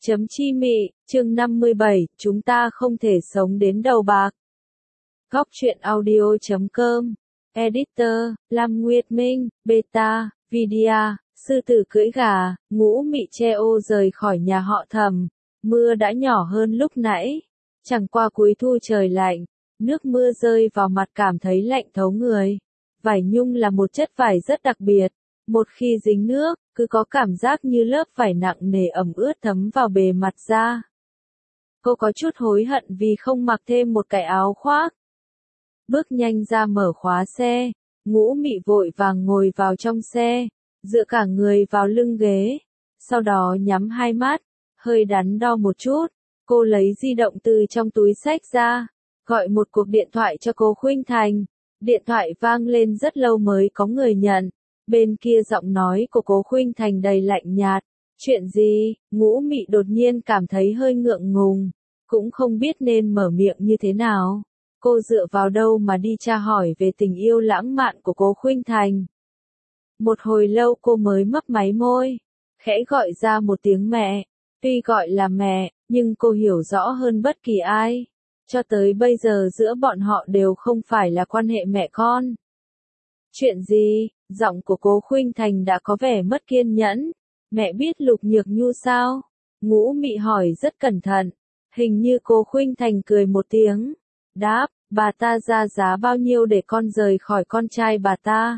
Chấm chi mị, chương 57, chúng ta không thể sống đến đầu bạc. Góc truyện audio.com, Editor, Lam Nguyệt Minh, Beta, Vidia, sư tử cưỡi gà, Ngũ Mị che ô rời khỏi nhà họ Thẩm. Mưa đã nhỏ hơn lúc nãy, chẳng qua cuối thu trời lạnh, nước mưa rơi vào mặt cảm thấy lạnh thấu người. Vải nhung là một chất vải rất đặc biệt, một khi dính nước, cứ có cảm giác như lớp vải nặng nề ẩm ướt thấm vào bề mặt da. Cô có chút hối hận vì không mặc thêm một cái áo khoác. Bước nhanh ra mở khóa xe, Ngũ Mị vội vàng ngồi vào trong xe, dựa cả người vào lưng ghế, sau đó nhắm hai mắt, hơi đắn đo một chút, cô lấy di động từ trong túi xách ra, gọi một cuộc điện thoại cho Cố Khuynh Thành. Điện thoại vang lên rất lâu mới có người nhận, bên kia giọng nói của Cố Khuynh Thành đầy lạnh nhạt. Chuyện gì? Ngũ Mị đột nhiên cảm thấy hơi ngượng ngùng, cũng không biết nên mở miệng như thế nào. Cô dựa vào đâu mà đi tra hỏi về tình yêu lãng mạn của Cố Khuynh Thành. Một hồi lâu cô mới mấp máy môi, khẽ gọi ra một tiếng mẹ. Tuy gọi là mẹ, nhưng cô hiểu rõ hơn bất kỳ ai. Cho tới bây giờ giữa bọn họ đều không phải là quan hệ mẹ con. Chuyện gì? Giọng của Cố Khuynh Thành đã có vẻ mất kiên nhẫn. Mẹ biết Lục Nhược Nhu sao? Ngũ Mị hỏi rất cẩn thận. Hình như Cố Khuynh Thành cười một tiếng. Đáp, bà ta ra giá bao nhiêu để con rời khỏi con trai bà ta?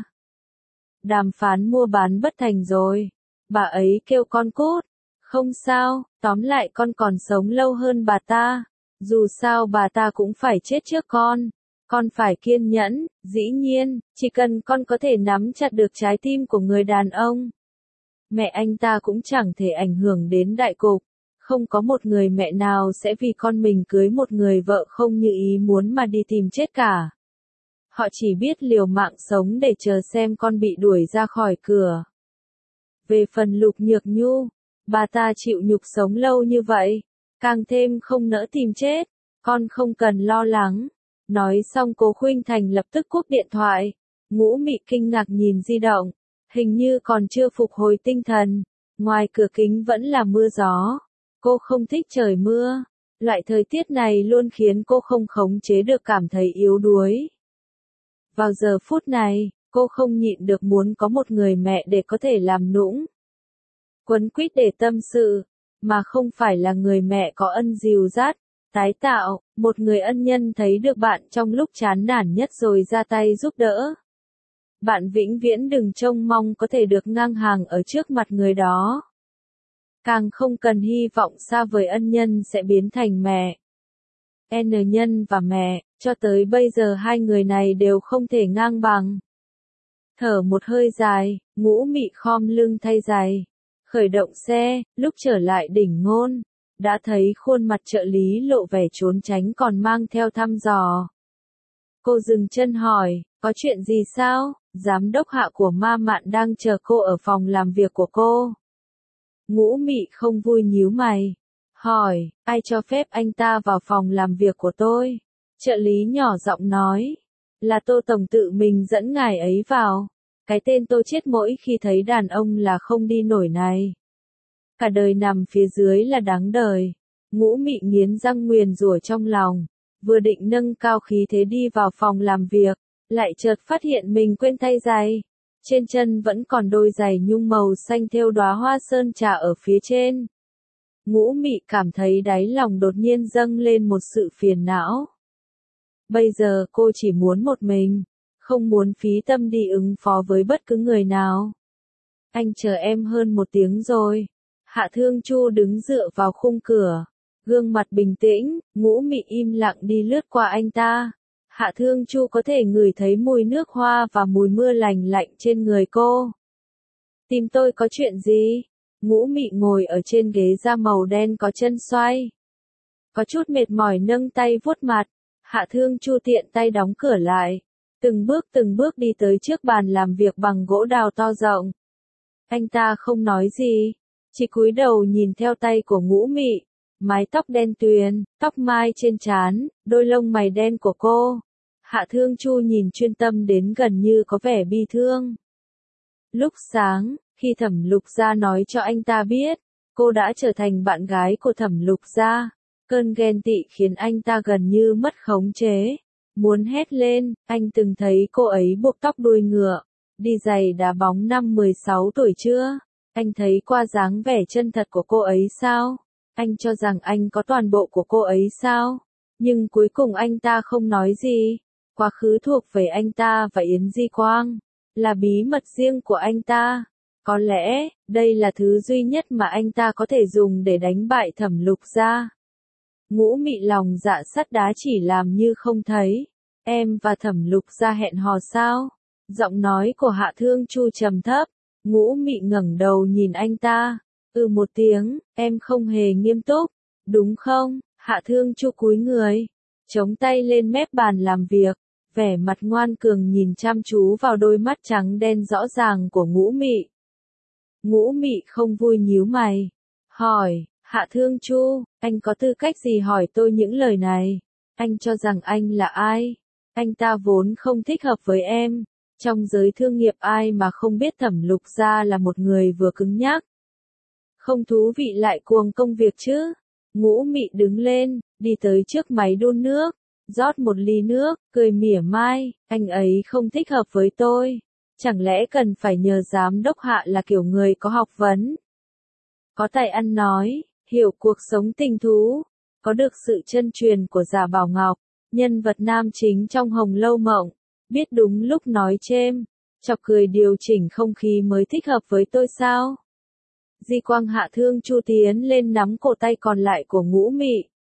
Đàm phán mua bán bất thành rồi. Bà ấy kêu con cút. Không sao, tóm lại con còn sống lâu hơn bà ta. Dù sao bà ta cũng phải chết trước con phải kiên nhẫn, dĩ nhiên, chỉ cần con có thể nắm chặt được trái tim của người đàn ông. Mẹ anh ta cũng chẳng thể ảnh hưởng đến đại cục, không có một người mẹ nào sẽ vì con mình cưới một người vợ không như ý muốn mà đi tìm chết cả. Họ chỉ biết liều mạng sống để chờ xem con bị đuổi ra khỏi cửa. Về phần Lục Nhược Nhu, bà ta chịu nhục sống lâu như vậy, càng thêm không nỡ tìm chết, con không cần lo lắng. Nói xong Cố Khuynh Thành lập tức cúp điện thoại. Ngũ Mị kinh ngạc nhìn di động, hình như còn chưa phục hồi tinh thần. Ngoài cửa kính vẫn là mưa gió. Cô không thích trời mưa. Loại thời tiết này luôn khiến cô không khống chế được cảm thấy yếu đuối. Vào giờ phút này, cô không nhịn được muốn có một người mẹ để có thể làm nũng, quấn quýt để tâm sự, mà không phải là người mẹ có ân dìu dắt, tái tạo, một người ân nhân thấy được bạn trong lúc chán nản nhất rồi ra tay giúp đỡ. Bạn vĩnh viễn đừng trông mong có thể được ngang hàng ở trước mặt người đó. Càng không cần hy vọng xa vời ân nhân sẽ biến thành mẹ. N nhân và mẹ, cho tới bây giờ hai người này đều không thể ngang bằng. Thở một hơi dài, Ngũ Mị khom lưng thay giày. Khởi động xe, lúc trở lại đỉnh Ngôn, đã thấy khuôn mặt trợ lý lộ vẻ trốn tránh còn mang theo thăm dò. Cô dừng chân hỏi, có chuyện gì sao? Giám đốc Hạ của Ma Mạn đang chờ cô ở phòng làm việc của cô. Ngũ Mị không vui nhíu mày, hỏi, ai cho phép anh ta vào phòng làm việc của tôi? Trợ lý nhỏ giọng nói, là Tô Tổng tự mình dẫn ngài ấy vào. Cái tên tôi chết mỗi khi thấy đàn ông là không đi nổi này. Cả đời nằm phía dưới là đáng đời. Ngũ Mị nghiến răng nguyền rủa trong lòng. Vừa định nâng cao khí thế đi vào phòng làm việc, lại chợt phát hiện mình quên thay giày. Trên chân vẫn còn đôi giày nhung màu xanh thêu đóa hoa sơn trà ở phía trên. Ngũ Mị cảm thấy đáy lòng đột nhiên dâng lên một sự phiền não. Bây giờ cô chỉ muốn một mình, không muốn phí tâm đi ứng phó với bất cứ người nào. Anh chờ em hơn một tiếng rồi. Hạ Thương Chu đứng dựa vào khung cửa, gương mặt bình tĩnh. Ngũ Mị im lặng đi lướt qua anh ta. Hạ Thương Chu có thể ngửi thấy mùi nước hoa và mùi mưa lành lạnh trên người cô. Tìm tôi có chuyện gì? Ngũ Mị ngồi ở trên ghế da màu đen có chân xoay, có chút mệt mỏi nâng tay vuốt mặt. Hạ Thương Chu tiện tay đóng cửa lại, từng bước đi tới trước bàn làm việc bằng gỗ đào to rộng. Anh ta không nói gì, chỉ cúi đầu nhìn theo tay của Ngũ Mị, mái tóc đen tuyền, tóc mai trên trán, đôi lông mày đen của cô. Hạ Thương Chu nhìn chuyên tâm đến gần như có vẻ bi thương. Lúc sáng, khi Thẩm Lục Gia nói cho anh ta biết, cô đã trở thành bạn gái của Thẩm Lục Gia. Cơn ghen tị khiến anh ta gần như mất khống chế. Muốn hét lên, anh từng thấy cô ấy buộc tóc đuôi ngựa, đi giày đá bóng năm 16 tuổi chưa? Anh thấy qua dáng vẻ chân thật của cô ấy sao? Anh cho rằng anh có toàn bộ của cô ấy sao? Nhưng cuối cùng anh ta không nói gì. Quá khứ thuộc về anh ta và Yến Di Quang, là bí mật riêng của anh ta. Có lẽ, đây là thứ duy nhất mà anh ta có thể dùng để đánh bại Thẩm Lục Gia. Ngũ Mị lòng dạ sắt đá chỉ làm như không thấy. Em và Thẩm Lục Gia hẹn hò sao? Giọng nói của Hạ Thương Chu trầm thấp. Ngũ Mị ngẩng đầu nhìn anh ta. Một tiếng, em không hề nghiêm túc, đúng không? Hạ Thương Chu cúi người, chống tay lên mép bàn làm việc, vẻ mặt ngoan cường nhìn chăm chú vào đôi mắt trắng đen rõ ràng của Ngũ Mị. Ngũ Mị không vui nhíu mày, hỏi, Hạ Thương Chu, anh có tư cách gì hỏi tôi những lời này? Anh cho rằng anh là ai? Anh ta vốn không thích hợp với em. Trong giới thương nghiệp ai mà không biết Thẩm Lục Gia là một người vừa cứng nhắc, không thú vị lại cuồng công việc chứ? Ngũ Mị đứng lên, đi tới trước máy đun nước, rót một ly nước, cười mỉa mai, anh ấy không thích hợp với tôi. Chẳng lẽ cần phải nhờ giám đốc Hạ là kiểu người có học vấn, có tài ăn nói, hiểu cuộc sống tình thú, có được sự chân truyền của Giả Bảo Ngọc, nhân vật nam chính trong Hồng Lâu Mộng, biết đúng lúc nói chêm, chọc cười điều chỉnh không khí mới thích hợp với tôi sao? Di Quang Hạ Thương Chu tiến lên nắm cổ tay còn lại của Ngũ Mị.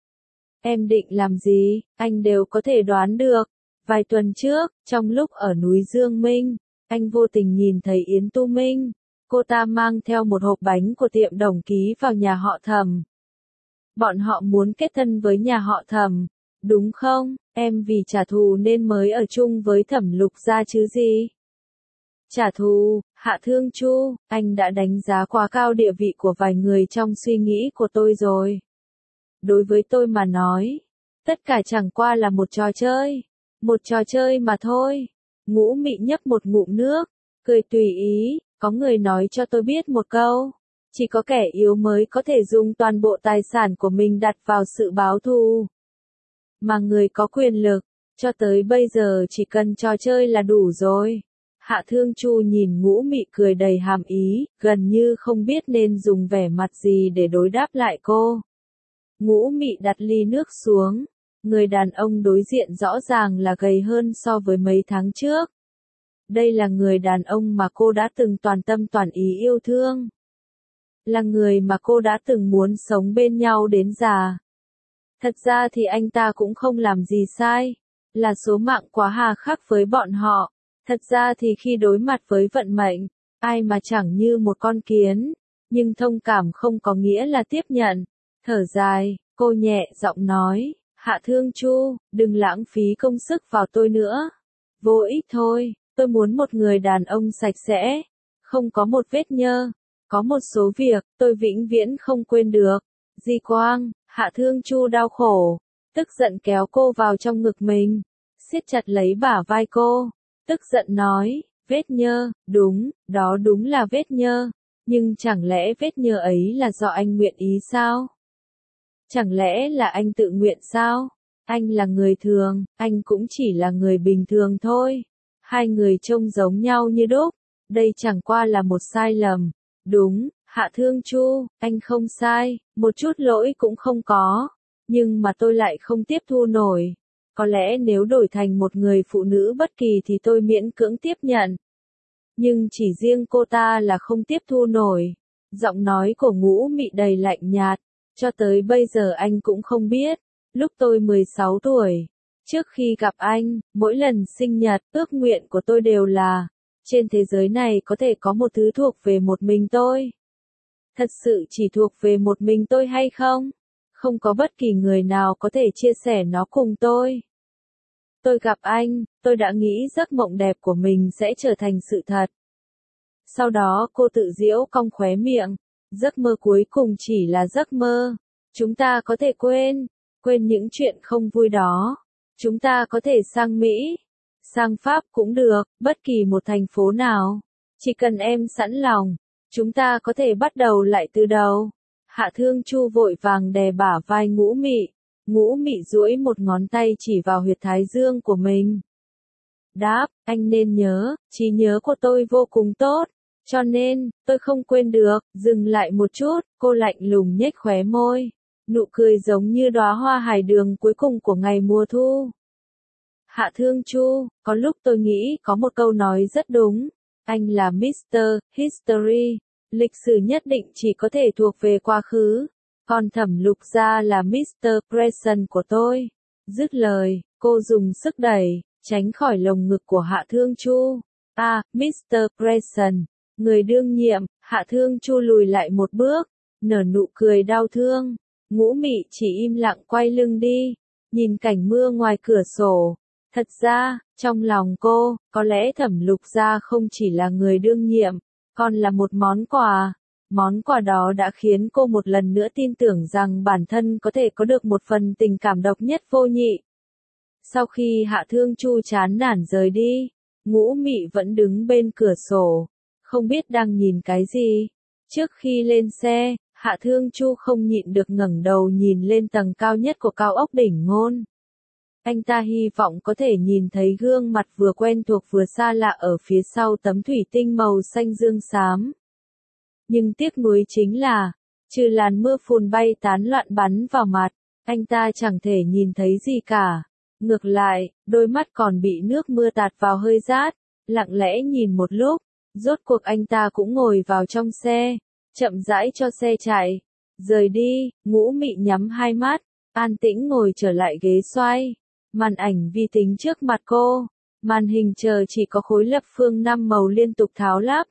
Em định làm gì, anh đều có thể đoán được. Vài tuần trước, trong lúc ở núi Dương Minh, anh vô tình nhìn thấy Yến Tu Minh. Cô ta mang theo một hộp bánh của tiệm Đồng Ký vào nhà họ Thẩm. Bọn họ muốn kết thân với nhà họ Thẩm, đúng không? Em vì trả thù nên mới ở chung với Thẩm Lục Gia chứ gì? Trả thù, Hạ Thương Chu, anh đã đánh giá quá cao địa vị của vài người trong suy nghĩ của tôi rồi. Đối với tôi mà nói, tất cả chẳng qua là một trò chơi mà thôi. Ngũ Mị nhấp một ngụm nước, cười tùy ý, có người nói cho tôi biết một câu, chỉ có kẻ yếu mới có thể dùng toàn bộ tài sản của mình đặt vào sự báo thù. Mà người có quyền lực, cho tới bây giờ chỉ cần trò chơi là đủ rồi. Hạ Thương Chu nhìn Ngũ Mị cười đầy hàm ý, gần như không biết nên dùng vẻ mặt gì để đối đáp lại cô. Ngũ Mị đặt ly nước xuống, người đàn ông đối diện rõ ràng là gầy hơn so với mấy tháng trước. Đây là người đàn ông mà cô đã từng toàn tâm toàn ý yêu thương. Là người mà cô đã từng muốn sống bên nhau đến già. Thật ra thì anh ta cũng không làm gì sai, là số mạng quá hà khắc với bọn họ. Thật ra thì khi đối mặt với vận mệnh, ai mà chẳng như một con kiến, nhưng thông cảm không có nghĩa là tiếp nhận. Thở dài, cô nhẹ giọng nói, Hạ Thương Chu, đừng lãng phí công sức vào tôi nữa. Vô ích thôi, tôi muốn một người đàn ông sạch sẽ, không có một vết nhơ. Có một số việc, tôi vĩnh viễn không quên được. Di Quang, Hạ Thương Chu đau khổ, tức giận kéo cô vào trong ngực mình, siết chặt lấy bả vai cô, tức giận nói, vết nhơ, đúng, đó đúng là vết nhơ, nhưng chẳng lẽ vết nhơ ấy là do anh nguyện ý sao? Chẳng lẽ là anh tự nguyện sao? Anh là người thường, anh cũng chỉ là người bình thường thôi. Hai người trông giống nhau như đúc, đây chẳng qua là một sai lầm. Đúng, Hạ Thương Chu, anh không sai, một chút lỗi cũng không có, nhưng mà tôi lại không tiếp thu nổi. Có lẽ nếu đổi thành một người phụ nữ bất kỳ thì tôi miễn cưỡng tiếp nhận. Nhưng chỉ riêng cô ta là không tiếp thu nổi. Giọng nói của Ngũ Mị đầy lạnh nhạt, cho tới bây giờ anh cũng không biết. Lúc tôi 16 tuổi, trước khi gặp anh, mỗi lần sinh nhật, ước nguyện của tôi đều là trên thế giới này có thể có một thứ thuộc về một mình tôi. Thật sự chỉ thuộc về một mình tôi hay không? Không có bất kỳ người nào có thể chia sẻ nó cùng tôi. Tôi gặp anh, tôi đã nghĩ giấc mộng đẹp của mình sẽ trở thành sự thật. Sau đó cô tự giễu cong khóe miệng. Giấc mơ cuối cùng chỉ là giấc mơ. Chúng ta có thể quên những chuyện không vui đó. Chúng ta có thể sang Mỹ, sang Pháp cũng được, bất kỳ một thành phố nào. Chỉ cần em sẵn lòng, chúng ta có thể bắt đầu lại từ đầu. Hạ Thương Chu vội vàng đè bả vai Ngũ Mị. Ngũ Mị duỗi một ngón tay chỉ vào huyệt thái dương của mình. Đáp, anh nên nhớ, trí nhớ của tôi vô cùng tốt, cho nên, tôi không quên được. Dừng lại một chút, cô lạnh lùng nhếch khóe môi. Nụ cười giống như đóa hoa hải đường cuối cùng của ngày mùa thu. Hạ Thương Chu, có lúc tôi nghĩ có một câu nói rất đúng. Anh là Mr. History. Lịch sử nhất định chỉ có thể thuộc về quá khứ. Còn Thẩm Lục Gia là Mr. Present của tôi. Dứt lời, cô dùng sức đẩy, tránh khỏi lồng ngực của Hạ Thương Chu. Mr. Present. Người đương nhiệm. Hạ Thương Chu lùi lại một bước, nở nụ cười đau thương. Ngũ Mị chỉ im lặng quay lưng đi, nhìn cảnh mưa ngoài cửa sổ. Thật ra, trong lòng cô, có lẽ Thẩm Lục Gia không chỉ là người đương nhiệm, còn là một món quà. Món quà đó đã khiến cô một lần nữa tin tưởng rằng bản thân có thể có được một phần tình cảm độc nhất vô nhị. Sau khi Hạ Thương Chu chán nản rời đi, Ngũ Mị vẫn đứng bên cửa sổ, không biết đang nhìn cái gì. Trước khi lên xe, Hạ Thương Chu không nhịn được ngẩng đầu nhìn lên tầng cao nhất của cao ốc đỉnh Ngôn. Anh ta hy vọng có thể nhìn thấy gương mặt vừa quen thuộc vừa xa lạ ở phía sau tấm thủy tinh màu xanh dương xám. Nhưng tiếc nuối chính là, trừ làn mưa phùn bay tán loạn bắn vào mặt, anh ta chẳng thể nhìn thấy gì cả. Ngược lại, đôi mắt còn bị nước mưa tạt vào hơi rát, lặng lẽ nhìn một lúc, rốt cuộc anh ta cũng ngồi vào trong xe, chậm rãi cho xe chạy. Rời đi, Ngũ Mị nhắm hai mắt, an tĩnh ngồi trở lại ghế xoay. Màn ảnh vi tính trước mặt cô, màn hình chờ chỉ có khối lập phương 5 màu liên tục tháo lắp.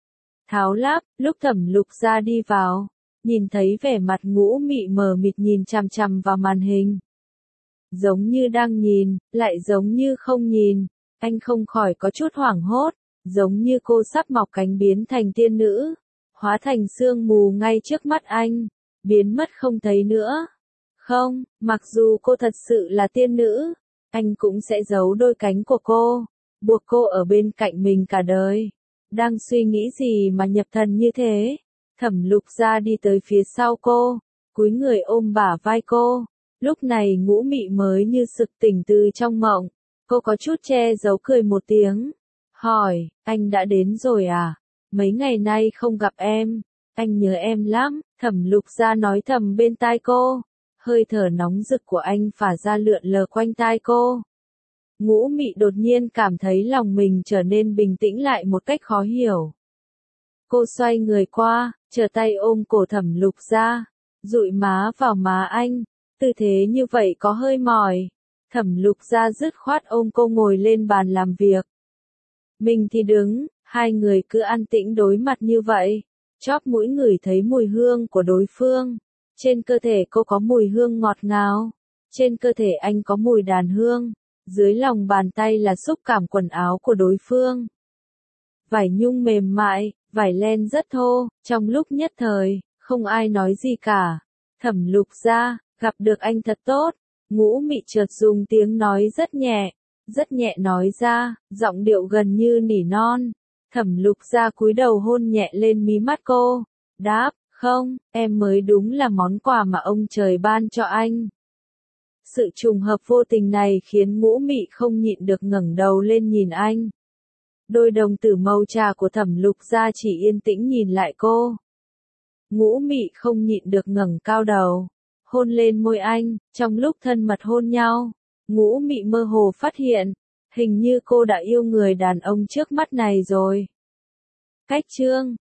Lúc Thẩm Lục Gia đi vào, nhìn thấy vẻ mặt Ngũ Mị mờ mịt nhìn chằm chằm vào màn hình. Giống như đang nhìn, lại giống như không nhìn, anh không khỏi có chút hoảng hốt, giống như cô sắp mọc cánh biến thành tiên nữ, hóa thành sương mù ngay trước mắt anh, biến mất không thấy nữa. Không, mặc dù cô thật sự là tiên nữ, anh cũng sẽ giấu đôi cánh của cô, buộc cô ở bên cạnh mình cả đời. Đang suy nghĩ gì mà nhập thần như thế? Thẩm Lục Gia đi tới phía sau cô, cúi người ôm bả vai cô. Lúc này Ngũ Mị mới như sực tỉnh từ trong mộng, cô có chút che giấu cười một tiếng. Hỏi, anh đã đến rồi à? Mấy ngày nay không gặp em, anh nhớ em lắm. Thẩm Lục Gia nói thầm bên tai cô. Hơi thở nóng rực của anh phả ra lượn lờ quanh tai cô. Ngũ Mị đột nhiên cảm thấy lòng mình trở nên bình tĩnh lại một cách khó hiểu. Cô xoay người qua, trở tay ôm cổ Thẩm Lục Gia, dụi má vào má anh, tư thế như vậy có hơi mỏi. Thẩm Lục Gia dứt khoát ôm cô ngồi lên bàn làm việc. Mình thì đứng, hai người cứ an tĩnh đối mặt như vậy, chóp mũi ngửi thấy mùi hương của đối phương. Trên cơ thể cô có mùi hương ngọt ngào, trên cơ thể anh có mùi đàn hương, dưới lòng bàn tay là xúc cảm quần áo của đối phương. Vải nhung mềm mại, vải len rất thô, trong lúc nhất thời, không ai nói gì cả. Thẩm Lục Gia, gặp được anh thật tốt. Ngũ Mị chợt dùng tiếng nói rất nhẹ nói ra, giọng điệu gần như nỉ non. Thẩm Lục Gia cúi đầu hôn nhẹ lên mí mắt cô, đáp, không, em mới đúng là món quà mà ông trời ban cho anh. Sự trùng hợp vô tình này khiến Ngũ Mị không nhịn được ngẩng đầu lên nhìn anh. Đôi đồng tử màu trà của Thẩm Lục Gia chỉ yên tĩnh nhìn lại cô. Ngũ Mị không nhịn được ngẩng cao đầu, hôn lên môi anh. Trong lúc thân mật hôn nhau, Ngũ Mị mơ hồ phát hiện, hình như cô đã yêu người đàn ông trước mắt này rồi. Cách chương